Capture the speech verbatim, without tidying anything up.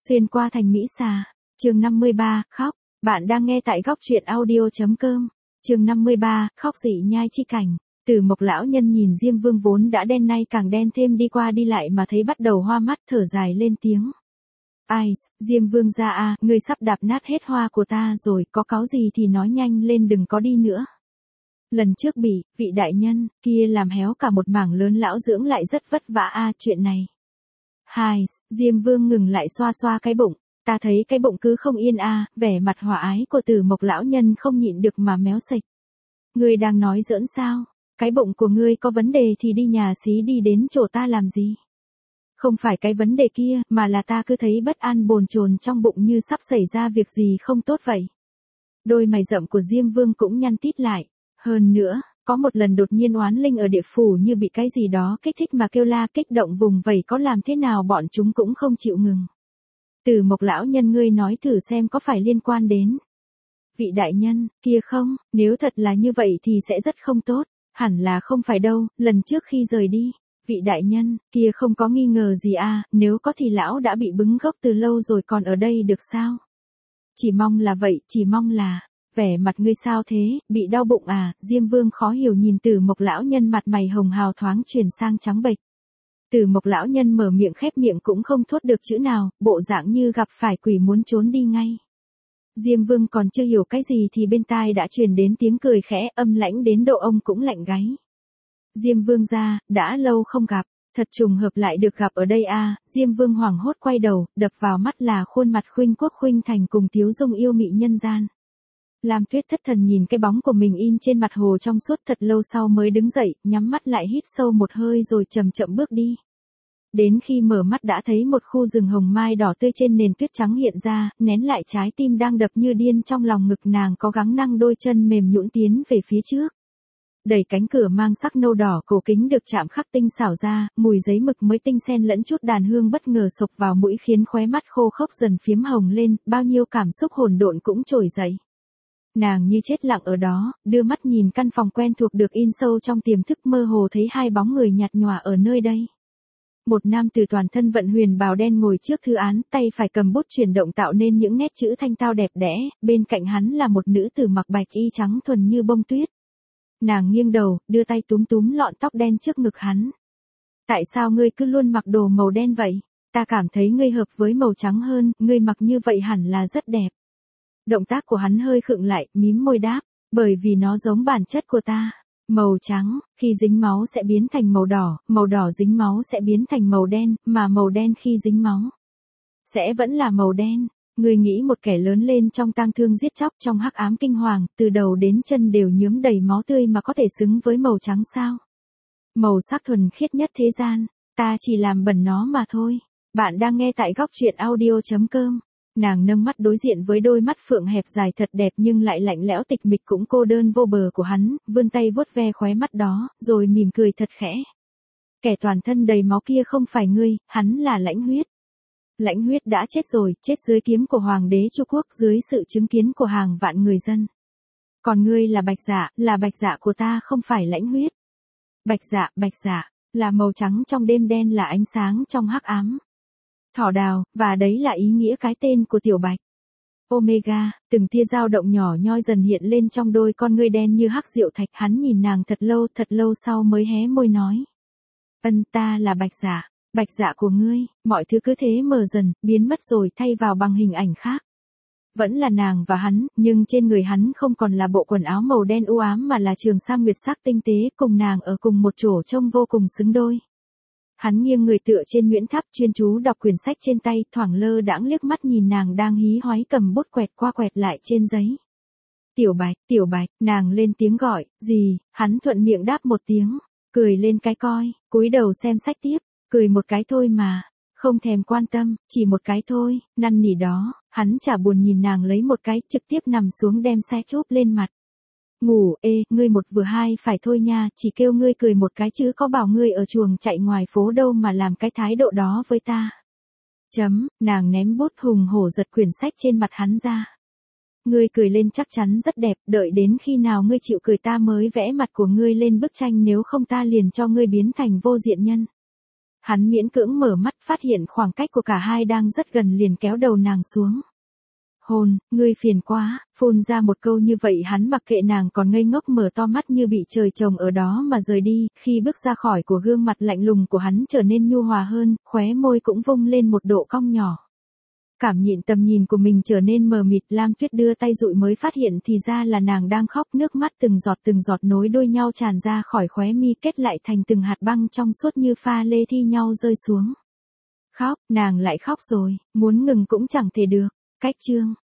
Xuyên qua thành Mỹ Xà, chương năm mươi ba, khóc, bạn đang nghe tại góc truyện audio.com, chương năm mươi ba, khóc dị nhai chi cảnh. Từ Mộc lão nhân nhìn Diêm Vương vốn đã đen nay càng đen thêm đi qua đi lại mà thấy bắt đầu hoa mắt, thở dài lên tiếng. Ai, Diêm Vương gia a, ngươi sắp đạp nát hết hoa của ta rồi, có cáu gì thì nói nhanh lên, đừng có đi nữa. Lần trước bị, vị đại nhân, kia làm héo cả một mảng lớn, lão dưỡng lại rất vất vả a, chuyện này. Hai, Diêm Vương ngừng lại xoa xoa cái bụng, ta thấy cái bụng cứ không yên a, vẻ mặt hòa ái của Từ Mộc lão nhân không nhịn được mà méo sệch. Ngươi đang nói giỡn sao? Cái bụng của ngươi có vấn đề thì đi nhà xí đi đến chỗ ta làm gì? Không phải cái vấn đề kia, mà là ta cứ thấy bất an bồn chồn trong bụng như sắp xảy ra việc gì không tốt vậy. Đôi mày rậm của Diêm Vương cũng nhăn tít lại. Hơn nữa, có một lần đột nhiên oán linh ở địa phủ như bị cái gì đó kích thích mà kêu la kích động vùng vẫy, có làm thế nào bọn chúng cũng không chịu ngừng. Từ Mộc lão nhân, ngươi nói thử xem có phải liên quan đến vị đại nhân kia không? Nếu thật là như vậy thì sẽ rất không tốt. Hẳn là không phải đâu, lần trước khi rời đi, vị đại nhân kia không có nghi ngờ gì à, nếu có thì lão đã bị bứng gốc từ lâu rồi, còn ở đây được sao? Chỉ mong là vậy, chỉ mong là. Vẻ mặt ngươi sao thế, bị đau bụng à? Diêm Vương khó hiểu nhìn Từ Mộc lão nhân, mặt mày hồng hào thoáng chuyển sang trắng bệch. Từ Mộc lão nhân mở miệng khép miệng cũng không thốt được chữ nào, bộ dạng như gặp phải quỷ muốn trốn đi ngay. Diêm Vương còn chưa hiểu cái gì thì bên tai đã truyền đến tiếng cười khẽ, âm lãnh đến độ ông cũng lạnh gáy. Diêm Vương gia, đã lâu không gặp, thật trùng hợp lại được gặp ở đây a. Diêm Vương hoảng hốt quay đầu, đập vào mắt là khuôn mặt khuynh quốc khuynh thành cùng tiếu dung yêu mị nhân gian. Lam Tuyết thất thần nhìn cái bóng của mình in trên mặt hồ trong suốt thật lâu sau mới đứng dậy, nhắm mắt lại hít sâu một hơi rồi chậm chậm bước đi. Đến khi mở mắt đã thấy một khu rừng hồng mai đỏ tươi trên nền tuyết trắng hiện ra, nén lại trái tim đang đập như điên trong lòng ngực nàng, có gắng năng đôi chân mềm nhũn tiến về phía trước. Đẩy cánh cửa mang sắc nâu đỏ cổ kính được chạm khắc tinh xảo ra, mùi giấy mực mới tinh xen lẫn chút đàn hương bất ngờ sộc vào mũi khiến khóe mắt khô khốc dần phiếm hồng lên, bao nhiêu cảm xúc hỗn độn cũng trồi dậy. Nàng như chết lặng ở đó, đưa mắt nhìn căn phòng quen thuộc được in sâu trong tiềm thức, mơ hồ thấy hai bóng người nhạt nhòa ở nơi đây. Một nam tử toàn thân vận huyền bào đen ngồi trước thư án, tay phải cầm bút chuyển động tạo nên những nét chữ thanh tao đẹp đẽ, bên cạnh hắn là một nữ tử mặc bạch y trắng thuần như bông tuyết. Nàng nghiêng đầu, đưa tay túm túm lọn tóc đen trước ngực hắn. Tại sao ngươi cứ luôn mặc đồ màu đen vậy? Ta cảm thấy ngươi hợp với màu trắng hơn, ngươi mặc như vậy hẳn là rất đẹp. Động tác của hắn hơi khựng lại, mím môi đáp, bởi vì nó giống bản chất của ta. Màu trắng, khi dính máu sẽ biến thành màu đỏ, màu đỏ dính máu sẽ biến thành màu đen, mà màu đen khi dính máu sẽ vẫn là màu đen. Ngươi nghĩ một kẻ lớn lên trong tang thương giết chóc, trong hắc ám kinh hoàng, từ đầu đến chân đều nhuốm đầy máu tươi mà có thể xứng với màu trắng sao? Màu sắc thuần khiết nhất thế gian, ta chỉ làm bẩn nó mà thôi. Bạn đang nghe tại góc truyện audio.com. Nàng nâng mắt đối diện với đôi mắt phượng hẹp dài thật đẹp nhưng lại lạnh lẽo tịch mịch cũng cô đơn vô bờ của hắn, vươn tay vuốt ve khóe mắt đó, rồi mỉm cười thật khẽ. Kẻ toàn thân đầy máu kia không phải ngươi, hắn là Lãnh Huyết. Lãnh Huyết đã chết rồi, chết dưới kiếm của Hoàng đế Chu Quốc, dưới sự chứng kiến của hàng vạn người dân. Còn ngươi là Bạch Dạ, là Bạch Dạ của ta, không phải Lãnh Huyết. Bạch Dạ, Bạch Dạ, là màu trắng trong đêm đen, là ánh sáng trong hắc ám. Thỏ đào, và đấy là ý nghĩa cái tên của Tiểu Bạch. Omega, từng tia dao động nhỏ nhoi dần hiện lên trong đôi con ngươi đen như hắc diệu thạch, hắn nhìn nàng thật lâu, thật lâu sau mới hé môi nói. Ân, ta là Bạch Dạ, Bạch Dạ của ngươi. Mọi thứ cứ thế mờ dần, biến mất rồi thay vào bằng hình ảnh khác. Vẫn là nàng và hắn, nhưng trên người hắn không còn là bộ quần áo màu đen u ám mà là trường sam nguyệt sắc tinh tế, cùng nàng ở cùng một chỗ trông vô cùng xứng đôi. Hắn nghiêng người tựa trên Nguyễn Tháp, chuyên chú đọc quyển sách trên tay, thoảng lơ đãng liếc mắt nhìn nàng đang hí hoáy cầm bút quẹt qua quẹt lại trên giấy. Tiểu Bạch, Tiểu Bạch, nàng lên tiếng gọi, gì? Hắn thuận miệng đáp một tiếng, cười lên cái coi, cúi đầu xem sách tiếp, cười một cái thôi mà, không thèm quan tâm, chỉ một cái thôi, năn nỉ đó. Hắn chả buồn nhìn nàng lấy một cái, trực tiếp nằm xuống đem xe chúp lên mặt. Ngủ, ê, ngươi một vừa hai phải thôi nha, chỉ kêu ngươi cười một cái chứ có bảo ngươi ở chuồng chạy ngoài phố đâu mà làm cái thái độ đó với ta. Chấm, nàng ném bút hùng hổ giật quyển sách trên mặt hắn ra. Ngươi cười lên chắc chắn rất đẹp, đợi đến khi nào ngươi chịu cười ta mới vẽ mặt của ngươi lên bức tranh, nếu không ta liền cho ngươi biến thành vô diện nhân. Hắn miễn cưỡng mở mắt phát hiện khoảng cách của cả hai đang rất gần liền kéo đầu nàng xuống. Hồn, ngươi phiền quá, phun ra một câu như vậy hắn mặc kệ nàng còn ngây ngốc mở to mắt như bị trời trồng ở đó mà rời đi, khi bước ra khỏi của gương mặt lạnh lùng của hắn trở nên nhu hòa hơn, khóe môi cũng vung lên một độ cong nhỏ. Cảm nhịn tầm nhìn của mình trở nên mờ mịt, Lam Tuyết đưa tay dụi mới phát hiện thì ra là nàng đang khóc, nước mắt từng giọt từng giọt nối đuôi nhau tràn ra khỏi khóe mi kết lại thành từng hạt băng trong suốt như pha lê thi nhau rơi xuống. Khóc, nàng lại khóc rồi, muốn ngừng cũng chẳng thể được. Cách chương